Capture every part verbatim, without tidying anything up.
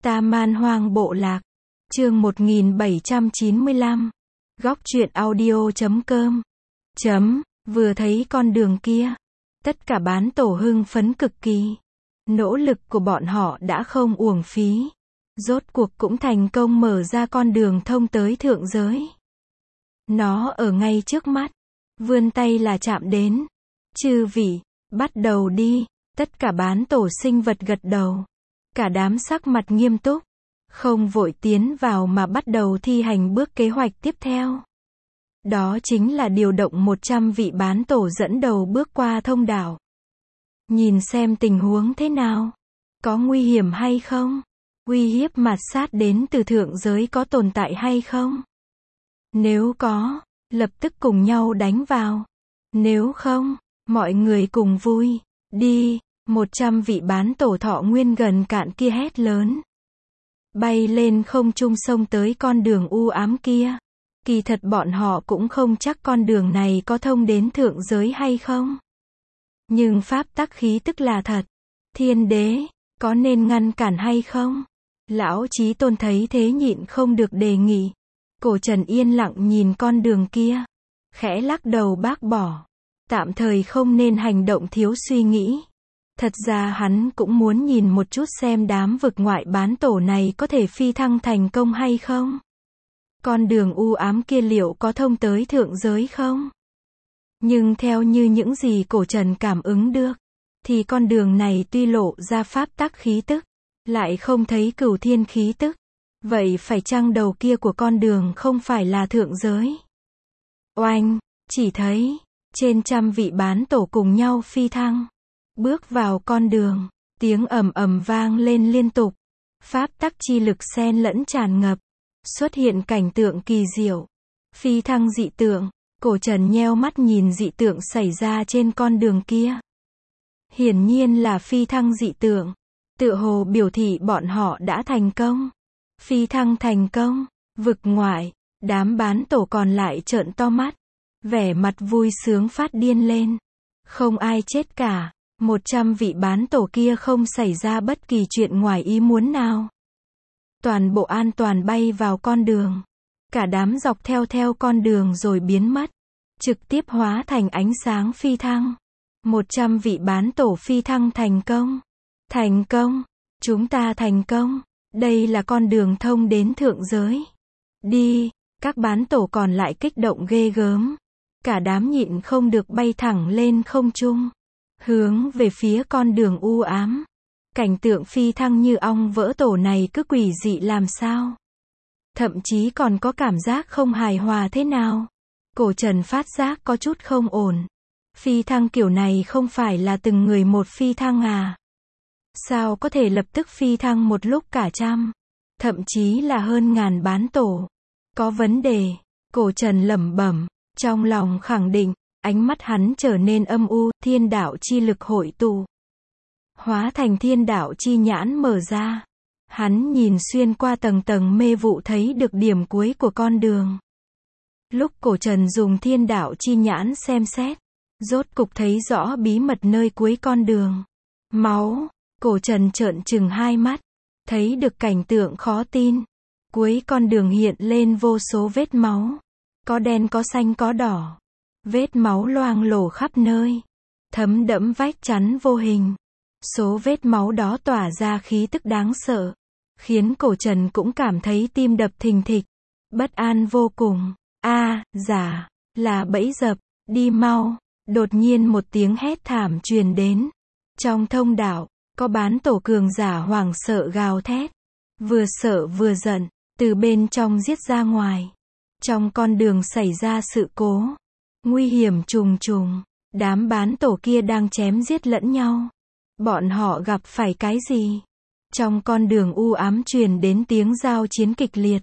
Ta Man Hoang Bộ Lạc. Chương một nghìn bảy trăm chín mươi lăm. Góc truyện audio chấm com. Chấm, vừa thấy con đường kia. Tất cả bán tổ hưng phấn cực kỳ. Nỗ lực của bọn họ đã không uổng phí. Rốt cuộc cũng thành công mở ra con đường thông tới thượng giới. Nó ở ngay trước mắt. Vươn tay là chạm đến. Chư vị, bắt đầu đi. Tất cả bán tổ sinh vật gật đầu. Cả đám sắc mặt nghiêm túc. Không vội tiến vào mà bắt đầu thi hành bước kế hoạch tiếp theo. Đó chính là điều động một trăm vị bán tổ dẫn đầu bước qua thông đạo. Nhìn xem tình huống thế nào. Có nguy hiểm hay không? Uy hiếp mạt sát đến từ thượng giới có tồn tại hay không? Nếu có, lập tức cùng nhau đánh vào. Nếu không, mọi người cùng vui. Đi, một trăm vị bán tổ thọ nguyên gần cạn kia hét lớn. Bay lên không trung sông tới con đường u ám kia. Kỳ thật bọn họ cũng không chắc con đường này có thông đến thượng giới hay không. Nhưng pháp tắc khí tức là thật. Thiên đế, có nên ngăn cản hay không? Lão Chí Tôn thấy thế nhịn không được đề nghị. Cổ Trần yên lặng nhìn con đường kia. Khẽ lắc đầu bác bỏ. Tạm thời không nên hành động thiếu suy nghĩ. Thật ra hắn cũng muốn nhìn một chút xem đám vực ngoại bán tổ này có thể phi thăng thành công hay không. Con đường u ám kia liệu có thông tới thượng giới không? Nhưng theo như những gì Cổ Trần cảm ứng được, thì con đường này tuy lộ ra pháp tắc khí tức, lại không thấy cửu thiên khí tức. Vậy phải chăng đầu kia của con đường không phải là thượng giới? Oanh, chỉ thấy, trên trăm vị bán tổ cùng nhau phi thăng. Bước vào con đường, tiếng ầm ầm vang lên liên tục. Pháp tắc chi lực xen lẫn tràn ngập. Xuất hiện cảnh tượng kỳ diệu. Phi thăng dị tượng. Cổ Trần nheo mắt nhìn dị tượng xảy ra trên con đường kia. Hiển nhiên là phi thăng dị tượng. Tựa hồ biểu thị bọn họ đã thành công. Phi thăng thành công. Vực ngoại, đám bán tổ còn lại trợn to mắt. Vẻ mặt vui sướng phát điên lên. Không ai chết cả. Một trăm vị bán tổ kia không xảy ra bất kỳ chuyện ngoài ý muốn nào. Toàn bộ an toàn bay vào con đường. Cả đám dọc theo theo con đường rồi biến mất. Trực tiếp hóa thành ánh sáng phi thăng. Một trăm vị bán tổ phi thăng thành công. Thành công. Chúng ta thành công. Đây là con đường thông đến thượng giới. Đi. Các bán tổ còn lại kích động ghê gớm. Cả đám nhịn không được bay thẳng lên không trung. Hướng về phía con đường u ám. Cảnh tượng phi thăng như ong vỡ tổ này cứ quỷ dị làm sao. Thậm chí còn có cảm giác không hài hòa thế nào. Cổ Trần phát giác có chút không ổn. Phi thăng kiểu này không phải là từng người một phi thăng à? Sao có thể lập tức phi thăng một lúc cả trăm, thậm chí là hơn ngàn bán tổ? Có vấn đề. Cổ Trần lẩm bẩm, trong lòng khẳng định. Ánh mắt hắn trở nên âm u, thiên đạo chi lực hội tụ. Hóa thành thiên đạo chi nhãn mở ra. Hắn nhìn xuyên qua tầng tầng mê vụ thấy được điểm cuối của con đường. Lúc Cổ Trần dùng thiên đạo chi nhãn xem xét, rốt cục thấy rõ bí mật nơi cuối con đường. Máu. Cổ Trần trợn trừng hai mắt. Thấy được cảnh tượng khó tin. Cuối con đường hiện lên vô số vết máu. Có đen có xanh có đỏ. Vết máu loang lổ khắp nơi. Thấm đẫm vách chắn vô hình. Số vết máu đó tỏa ra khí tức đáng sợ. Khiến Cổ Trần cũng cảm thấy tim đập thình thịch. Bất an vô cùng. A, giả, là bẫy dập, đi mau. Đột nhiên một tiếng hét thảm truyền đến. Trong thông đạo, có bán tổ cường giả hoảng sợ gào thét. Vừa sợ vừa giận, từ bên trong giết ra ngoài. Trong con đường xảy ra sự cố. Nguy hiểm trùng trùng. Đám bán tổ kia đang chém giết lẫn nhau. Bọn họ gặp phải cái gì? Trong con đường u ám truyền đến tiếng giao chiến kịch liệt.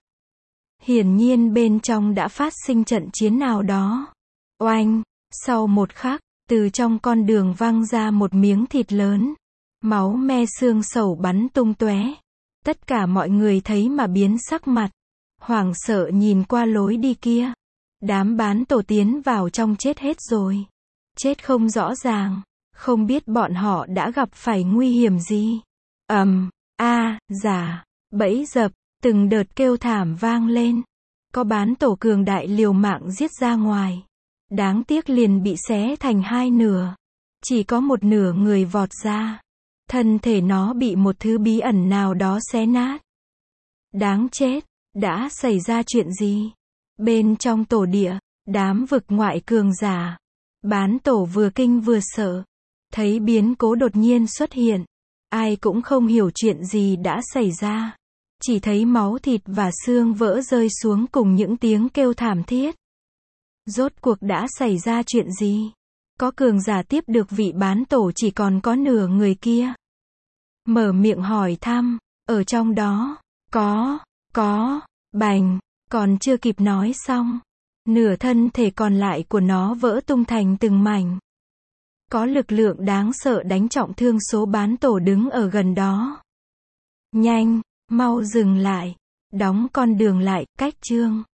Hiển nhiên bên trong đã phát sinh trận chiến nào đó. Oanh! Sau một khắc, từ trong con đường văng ra một miếng thịt lớn. Máu me xương sầu bắn tung tóe. Tất cả mọi người thấy mà biến sắc mặt. Hoảng sợ nhìn qua lối đi kia. Đám bán tổ tiến vào trong chết hết rồi. Chết không rõ ràng. Không biết bọn họ đã gặp phải nguy hiểm gì. Ầm, um, a, giả. Bẫy dập, từng đợt kêu thảm vang lên. Có bán tổ cường đại liều mạng giết ra ngoài. Đáng tiếc liền bị xé thành hai nửa. Chỉ có một nửa người vọt ra. Thân thể nó bị một thứ bí ẩn nào đó xé nát. Đáng chết, đã xảy ra chuyện gì? Bên trong tổ địa, đám vực ngoại cường giả. Bán tổ vừa kinh vừa sợ. Thấy biến cố đột nhiên xuất hiện. Ai cũng không hiểu chuyện gì đã xảy ra. Chỉ thấy máu thịt và xương vỡ rơi xuống cùng những tiếng kêu thảm thiết. Rốt cuộc đã xảy ra chuyện gì? Có cường giả tiếp được vị bán tổ chỉ còn có nửa người kia. Mở miệng hỏi thăm, ở trong đó, có, có, bành, còn chưa kịp nói xong. Nửa thân thể còn lại của nó vỡ tung thành từng mảnh. Có lực lượng đáng sợ đánh trọng thương số bán tổ đứng ở gần đó. Nhanh, mau dừng lại, đóng con đường lại, cách chương.